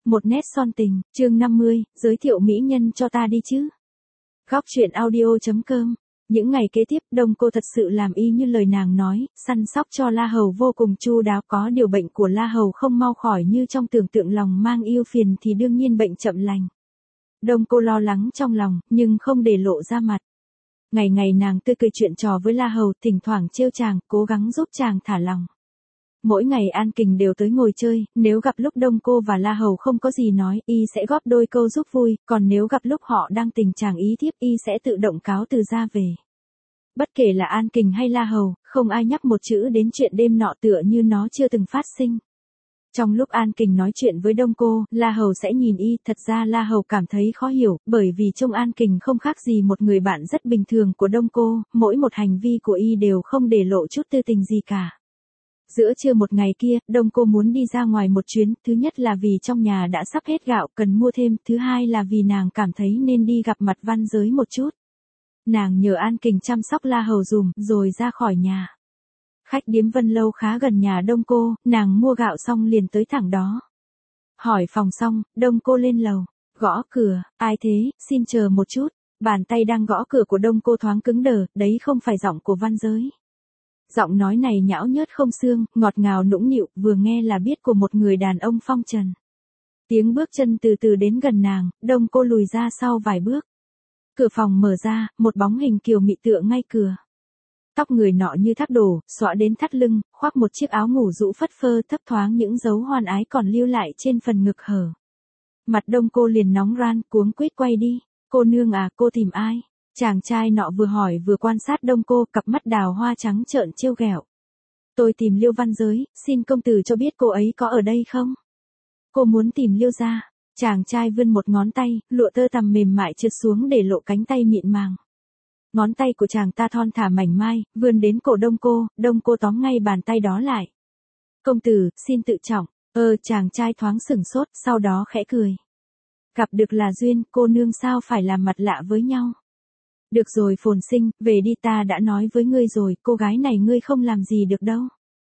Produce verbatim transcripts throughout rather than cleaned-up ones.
Một nét son tình, chương năm mươi, giới thiệu mỹ nhân cho ta đi chứ. Góc truyện audio chấm com. Những ngày kế tiếp, Đông Cô thật sự làm y như lời nàng nói, săn sóc cho La Hầu vô cùng chu đáo. Có điều bệnh của La Hầu không mau khỏi như trong tưởng tượng, lòng mang ưu phiền thì đương nhiên bệnh chậm lành. Đông Cô lo lắng trong lòng, nhưng không để lộ ra mặt. Ngày ngày nàng tươi cười chuyện trò với La Hầu, thỉnh thoảng trêu chàng, cố gắng giúp chàng thả lòng. Mỗi ngày An Kình đều tới ngồi chơi, nếu gặp lúc Đông Cô và La Hầu không có gì nói, y sẽ góp đôi câu giúp vui, còn nếu gặp lúc họ đang tình trạng ý thiếp, y sẽ tự động cáo từ ra về. Bất kể là An Kình hay La Hầu, không ai nhắc một chữ đến chuyện đêm nọ, tựa như nó chưa từng phát sinh. Trong lúc An Kình nói chuyện với Đông Cô, La Hầu sẽ nhìn y, thật ra La Hầu cảm thấy khó hiểu, bởi vì trông An Kình không khác gì một người bạn rất bình thường của Đông Cô, mỗi một hành vi của y đều không để lộ chút tư tình gì cả. Giữa trưa một ngày kia, Đông Cô muốn đi ra ngoài một chuyến, thứ nhất là vì trong nhà đã sắp hết gạo, cần mua thêm, thứ hai là vì nàng cảm thấy nên đi gặp mặt Văn Giới một chút. Nàng nhờ An Kình chăm sóc La Hầu dùm, rồi ra khỏi nhà. Khách điếm Vân Lâu khá gần nhà Đông Cô, nàng mua gạo xong liền tới thẳng đó. Hỏi phòng xong, Đông Cô lên lầu, gõ cửa, ai thế, xin chờ một chút. Bàn tay đang gõ cửa của Đông Cô thoáng cứng đờ, đấy không phải giọng của Văn Giới. Giọng nói này nhão nhớt không xương, ngọt ngào nũng nịu, vừa nghe là biết của một người đàn ông phong trần. Tiếng bước chân từ từ đến gần nàng, Đông Cô lùi ra sau vài bước. Cửa phòng mở ra, một bóng hình kiều mị tựa ngay cửa. Tóc người nọ như thác đổ, xõa đến thắt lưng, khoác một chiếc áo ngủ rũ phất phơ, thấp thoáng những dấu hoan ái còn lưu lại trên phần ngực hở. Mặt Đông Cô liền nóng ran, cuống quýt quay đi. Cô nương à, cô tìm ai? Chàng trai nọ vừa hỏi vừa quan sát Đông Cô, cặp mắt đào hoa trắng trợn trêu ghẹo. Tôi tìm Liêu Văn Giới, xin công tử cho biết cô ấy có ở đây không? Cô muốn tìm Liêu gia. Chàng trai vươn một ngón tay, lụa tơ tằm mềm mại trượt xuống để lộ cánh tay mịn màng. Ngón tay của chàng ta thon thả mảnh mai, vươn đến cổ Đông Cô, Đông Cô tóm ngay bàn tay đó lại. Công tử, xin tự trọng. Ờ, chàng trai thoáng sửng sốt, sau đó khẽ cười. Gặp được là duyên, cô nương sao phải làm mặt lạ với nhau? Được rồi Phồn Sinh, về đi, ta đã nói với ngươi rồi, cô gái này ngươi không làm gì được đâu.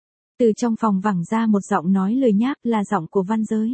Từ trong phòng vẳng ra một giọng nói lười nhác, là giọng của Văn Giới.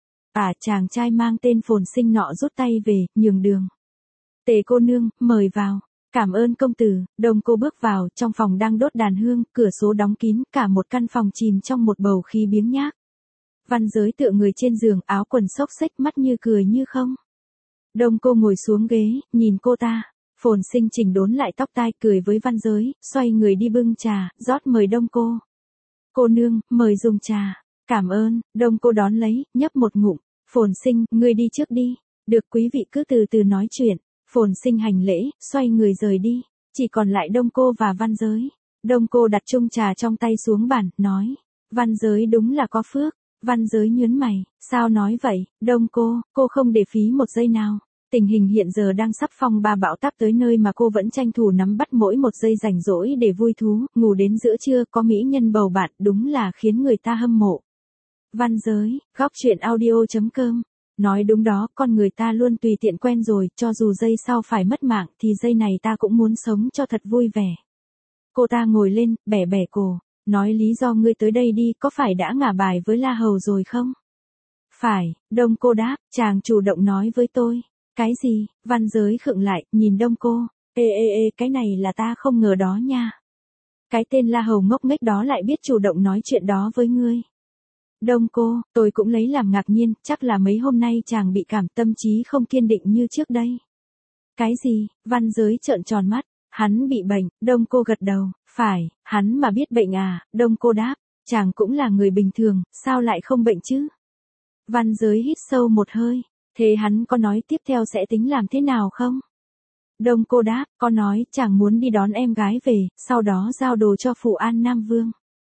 À, chàng trai mang tên Phồn Sinh nọ rút tay về, nhường đường. Tề cô nương, mời vào. Cảm ơn công tử. Đông Cô bước vào, trong phòng đang đốt đàn hương, cửa sổ đóng kín, cả một căn phòng chìm trong một bầu khí biếng nhác. Văn Giới tựa người trên giường, áo quần xốc xếch, mắt như cười như không. Đông Cô ngồi xuống ghế, nhìn cô ta. Phồn Sinh chỉnh đốn lại tóc tai, cười với Văn Giới, xoay người đi bưng trà, rót mời Đông Cô. Cô nương, mời dùng trà. Cảm ơn. Đông Cô đón lấy, nhấp một ngụm. Phồn Sinh, ngươi đi trước đi. Được, quý vị cứ từ từ nói chuyện. Phồn Sinh hành lễ, xoay người rời đi. Chỉ còn lại Đông Cô và Văn Giới. Đông Cô đặt chung trà trong tay xuống bàn, nói. Văn Giới đúng là có phước. Văn Giới nhớn mày, sao nói vậy? Đông Cô, cô không để phí một giây nào. Tình hình hiện giờ đang sắp phong ba bão táp tới nơi mà cô vẫn tranh thủ nắm bắt mỗi một giây rảnh rỗi để vui thú, ngủ đến giữa trưa, có mỹ nhân bầu bạn, đúng là khiến người ta hâm mộ. Văn Giới, góc truyện audio chấm com. Nói đúng đó, con người ta luôn tùy tiện quen rồi, cho dù giây sau phải mất mạng, thì giây này ta cũng muốn sống cho thật vui vẻ. Cô ta ngồi lên, bẻ bẻ cổ, nói lý do ngươi tới đây đi, có phải đã ngả bài với La Hầu rồi không? Phải, Đông Cô đáp, chàng chủ động nói với tôi. Cái gì? Văn Giới khựng lại, nhìn Đông Cô. Ê ê ê, cái này là ta không ngờ đó nha. Cái tên La Hầu ngốc nghếch đó lại biết chủ động nói chuyện đó với ngươi. Đông Cô, tôi cũng lấy làm ngạc nhiên, chắc là mấy hôm nay chàng bị cảm, tâm trí không kiên định như trước đây. Cái gì? Văn Giới trợn tròn mắt. Hắn bị bệnh. Đông Cô gật đầu. Phải, hắn mà biết bệnh à? Đông Cô đáp. Chàng cũng là người bình thường, sao lại không bệnh chứ? Văn Giới hít sâu một hơi. Thế hắn có nói tiếp theo sẽ tính làm thế nào không? Đông Cô đáp, có nói, chàng muốn đi đón em gái về, sau đó giao đồ cho Phủ An Nam Vương.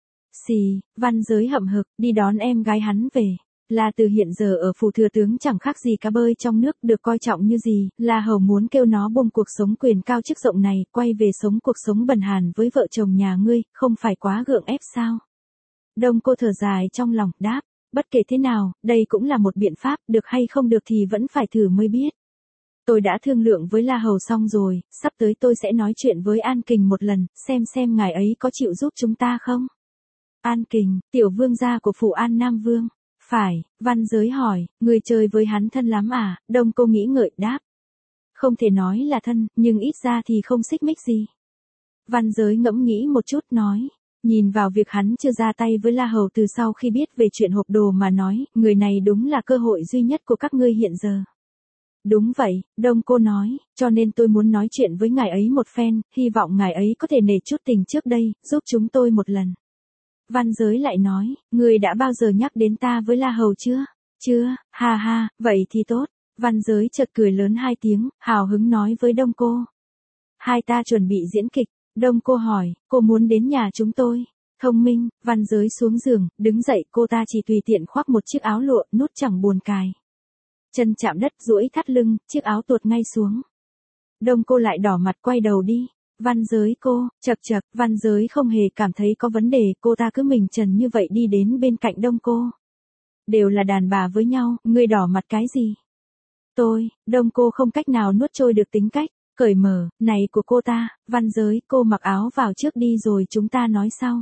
Xì, Văn Giới hậm hực, đi đón em gái hắn về. La Từ hiện giờ ở phủ thừa tướng chẳng khác gì cá bơi trong nước, được coi trọng như gì, La Hầu muốn kêu nó buông cuộc sống quyền cao chức rộng này, quay về sống cuộc sống bần hàn với vợ chồng nhà ngươi, không phải quá gượng ép sao? Đông Cô thở dài trong lòng, đáp. Bất kể thế nào, đây cũng là một biện pháp, được hay không được thì vẫn phải thử mới biết. Tôi đã thương lượng với La Hầu xong rồi, sắp tới tôi sẽ nói chuyện với An Kình một lần, xem xem ngài ấy có chịu giúp chúng ta không. An Kình, tiểu vương gia của Phủ An Nam Vương. Phải, Văn Giới hỏi, người chơi với hắn thân lắm à, Đông Cô nghĩ ngợi đáp. Không thể nói là thân, nhưng ít ra thì không xích mích gì. Văn Giới ngẫm nghĩ một chút nói, nhìn vào việc hắn chưa ra tay với La Hầu từ sau khi biết về chuyện hộp đồ mà nói, người này đúng là cơ hội duy nhất của các ngươi hiện giờ. Đúng vậy, Đông Cô nói, cho nên tôi muốn nói chuyện với ngài ấy một phen, hy vọng ngài ấy có thể nể chút tình trước đây, giúp chúng tôi một lần. Văn Giới lại nói, người đã bao giờ nhắc đến ta với La Hầu chưa? Chưa, ha ha, vậy thì tốt. Văn Giới chợt cười lớn hai tiếng, hào hứng nói với Đông Cô. Hai ta chuẩn bị diễn kịch. Đông Cô hỏi, cô muốn đến nhà chúng tôi? Thông minh, Văn Giới xuống giường, đứng dậy, cô ta chỉ tùy tiện khoác một chiếc áo lụa, nút chẳng buồn cài. Chân chạm đất, duỗi thắt lưng, chiếc áo tuột ngay xuống. Đông Cô lại đỏ mặt quay đầu đi. Văn Giới cô, chậc chậc, Văn Giới không hề cảm thấy có vấn đề, cô ta cứ mình trần như vậy đi đến bên cạnh Đông Cô. Đều là đàn bà với nhau, ngươi đỏ mặt cái gì? Tôi, Đông Cô không cách nào nuốt trôi được tính cách, cởi mở, này của cô ta, Văn Giới, cô mặc áo vào trước đi rồi chúng ta nói sau.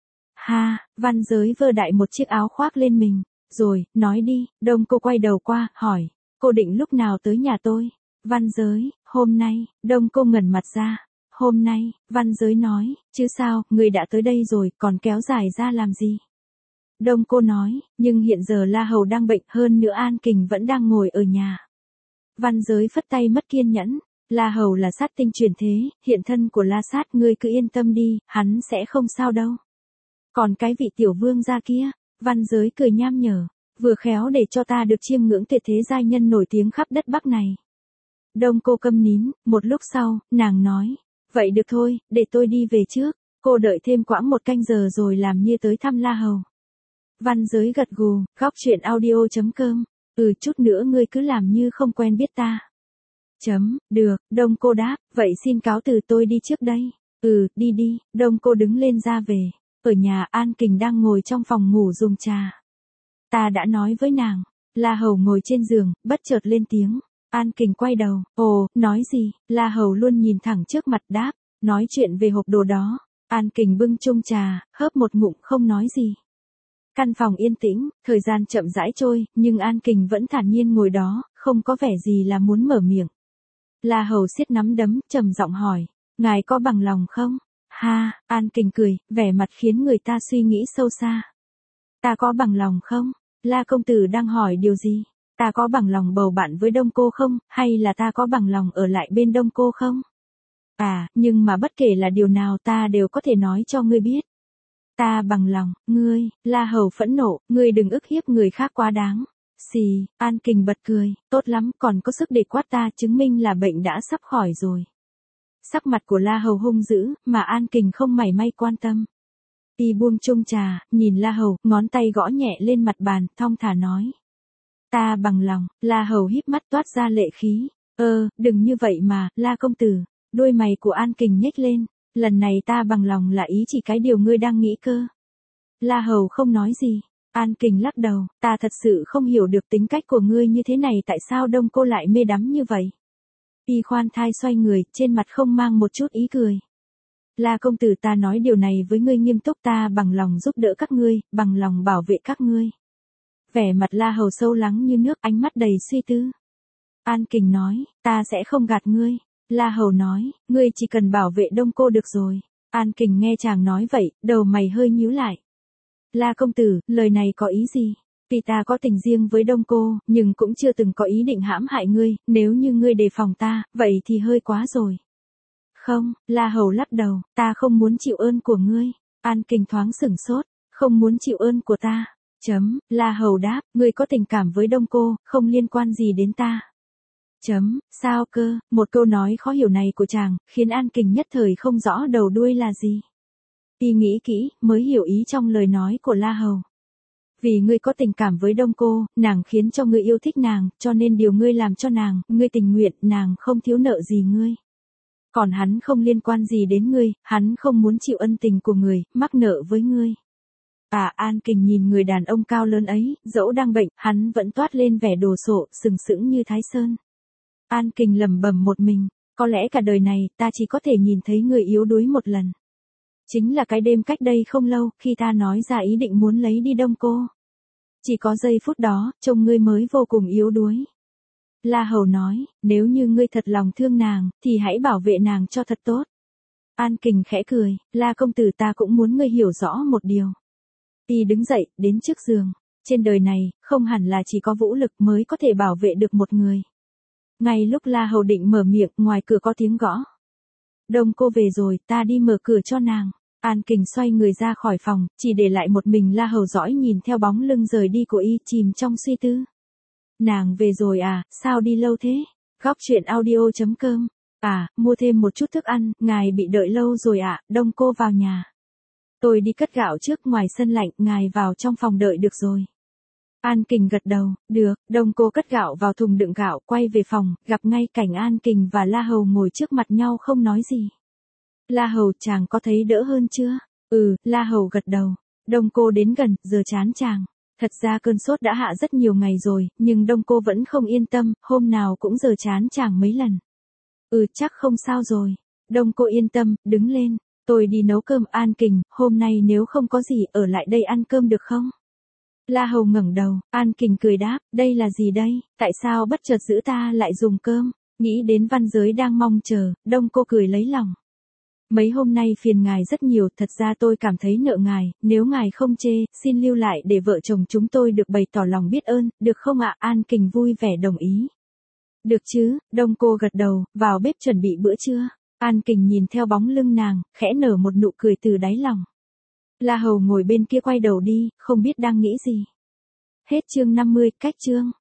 Ha, Văn Giới vơ đại một chiếc áo khoác lên mình, rồi, nói đi, Đông Cô quay đầu qua, hỏi, cô định lúc nào tới nhà tôi? Văn Giới, hôm nay, Đông Cô ngẩn mặt ra. Hôm nay, Văn Giới nói, chứ sao, người đã tới đây rồi, còn kéo dài ra làm gì? Đông Cô nói, nhưng hiện giờ La Hầu đang bệnh, hơn nữa An Kình vẫn đang ngồi ở nhà. Văn Giới phất tay mất kiên nhẫn, La Hầu là sát tinh truyền thế, hiện thân của La Sát, ngươi cứ yên tâm đi, hắn sẽ không sao đâu. Còn cái vị tiểu vương gia kia, Văn Giới cười nham nhở, vừa khéo để cho ta được chiêm ngưỡng tuyệt thế giai nhân nổi tiếng khắp đất Bắc này. Đông Cô câm nín, một lúc sau, nàng nói, vậy được thôi, để tôi đi về trước, cô đợi thêm quãng một canh giờ rồi làm như tới thăm La Hầu. Văn Giới gật gù, góc chuyện audio chấm com, ừ chút nữa ngươi cứ làm như không quen biết ta. Chấm, được, Đông Cô đáp, vậy xin cáo từ tôi đi trước đây. Ừ, đi đi, Đông Cô đứng lên ra về. Ở nhà An Kình đang ngồi trong phòng ngủ dùng trà. Ta đã nói với nàng, La Hầu ngồi trên giường, bất chợt lên tiếng. An Kình quay đầu, ồ, nói gì, La Hầu luôn nhìn thẳng trước mặt đáp, nói chuyện về hộp đồ đó. An Kình bưng chung trà, hớp một ngụm không nói gì. Căn phòng yên tĩnh, thời gian chậm rãi trôi, nhưng An Kình vẫn thản nhiên ngồi đó, không có vẻ gì là muốn mở miệng. La Hầu siết nắm đấm, trầm giọng hỏi, ngài có bằng lòng không? Ha, An Kình cười, vẻ mặt khiến người ta suy nghĩ sâu xa. Ta có bằng lòng không? La công tử đang hỏi điều gì? Ta có bằng lòng bầu bạn với Đông Cô không, hay là ta có bằng lòng ở lại bên Đông Cô không? À, nhưng mà bất kể là điều nào ta đều có thể nói cho ngươi biết. Ta bằng lòng, ngươi, La Hầu phẫn nộ, ngươi đừng ức hiếp người khác quá đáng. Xì, An Kình bật cười, tốt lắm, còn có sức để quát ta, chứng minh là bệnh đã sắp khỏi rồi. Sắc mặt của La Hầu hung dữ, mà An Kình không mảy may quan tâm. Y buông chung trà, nhìn La Hầu, ngón tay gõ nhẹ lên mặt bàn, thong thả nói. Ta bằng lòng, La Hầu híp mắt toát ra lệ khí. Ơ, đừng như vậy mà, La công tử. Đôi mày của An Kình nhếch lên. Lần này ta bằng lòng là ý chỉ cái điều ngươi đang nghĩ cơ. La Hầu không nói gì. An Kình lắc đầu, ta thật sự không hiểu được tính cách của ngươi như thế này, tại sao Đông Cô lại mê đắm như vậy. Y khoan thai xoay người, trên mặt không mang một chút ý cười. La công tử, ta nói điều này với ngươi nghiêm túc, ta bằng lòng giúp đỡ các ngươi, bằng lòng bảo vệ các ngươi. Vẻ mặt La Hầu sâu lắng như nước, ánh mắt đầy suy tư. An Kình nói, ta sẽ không gạt ngươi. La Hầu nói, ngươi chỉ cần bảo vệ Đông Cô được rồi. An Kình nghe chàng nói vậy, đầu mày hơi nhíu lại. La công tử, lời này có ý gì? Tuy ta có tình riêng với Đông Cô, nhưng cũng chưa từng có ý định hãm hại ngươi, nếu như ngươi đề phòng ta, vậy thì hơi quá rồi. Không, La Hầu lắc đầu, ta không muốn chịu ơn của ngươi. An Kình thoáng sửng sốt, không muốn chịu ơn của ta. Chấm, La Hầu đáp, ngươi có tình cảm với Đông Cô, không liên quan gì đến ta. Chấm, sao cơ, một câu nói khó hiểu này của chàng, khiến An Kình nhất thời không rõ đầu đuôi là gì. Y nghĩ kỹ, mới hiểu ý trong lời nói của La Hầu. Vì ngươi có tình cảm với Đông Cô, nàng khiến cho ngươi yêu thích nàng, cho nên điều ngươi làm cho nàng, ngươi tình nguyện, nàng không thiếu nợ gì ngươi. Còn hắn không liên quan gì đến ngươi, hắn không muốn chịu ân tình của người, mắc nợ với ngươi. À, An Kình nhìn người đàn ông cao lớn ấy, dẫu đang bệnh, hắn vẫn toát lên vẻ đồ sộ, sừng sững như Thái Sơn. An Kình lẩm bẩm một mình, có lẽ cả đời này, ta chỉ có thể nhìn thấy người yếu đuối một lần. Chính là cái đêm cách đây không lâu, khi ta nói ra ý định muốn lấy đi Đông Cô. Chỉ có giây phút đó, trông ngươi mới vô cùng yếu đuối. La Hầu nói, nếu như ngươi thật lòng thương nàng, thì hãy bảo vệ nàng cho thật tốt. An Kình khẽ cười, La công tử ta cũng muốn ngươi hiểu rõ một điều. Y đứng dậy, đến trước giường. Trên đời này, không hẳn là chỉ có vũ lực mới có thể bảo vệ được một người. Ngay lúc La Hầu định mở miệng, ngoài cửa có tiếng gõ. Đông cô về rồi, ta đi mở cửa cho nàng. An Kình xoay người ra khỏi phòng, chỉ để lại một mình La Hầu dõi nhìn theo bóng lưng rời đi của y, chìm trong suy tư. Nàng về rồi à, sao đi lâu thế? Góc chuyện audio chấm com. À, mua thêm một chút thức ăn, ngài bị đợi lâu rồi ạ, à, Đông cô vào nhà. Tôi đi cất gạo trước, ngoài sân lạnh, ngài vào trong phòng đợi được rồi. An Kình gật đầu, được. Đông cô cất gạo vào thùng đựng gạo, quay về phòng, gặp ngay cảnh An Kình và La Hầu ngồi trước mặt nhau không nói gì. La Hầu, chàng có thấy đỡ hơn chưa? Ừ, La Hầu gật đầu. Đông cô đến gần, giờ chán chàng. Thật ra cơn sốt đã hạ rất nhiều ngày rồi, nhưng Đông cô vẫn không yên tâm, hôm nào cũng giờ chán chàng mấy lần. Ừ, chắc không sao rồi. Đông cô yên tâm, đứng lên. Tôi đi nấu cơm. An Kình, hôm nay nếu không có gì, ở lại đây ăn cơm được không? La Hầu ngẩng đầu, An Kình cười đáp, đây là gì đây, tại sao bất chợt giữ ta lại dùng cơm? Nghĩ đến văn giới đang mong chờ, Đông cô cười lấy lòng. Mấy hôm nay phiền ngài rất nhiều, thật ra tôi cảm thấy nợ ngài, nếu ngài không chê, xin lưu lại để vợ chồng chúng tôi được bày tỏ lòng biết ơn, được không ạ? An Kình vui vẻ đồng ý. Được chứ, Đông cô gật đầu, vào bếp chuẩn bị bữa trưa. An Kình nhìn theo bóng lưng nàng, khẽ nở một nụ cười từ đáy lòng. La Hầu ngồi bên kia quay đầu đi, không biết đang nghĩ gì. Hết chương năm mươi, cách chương.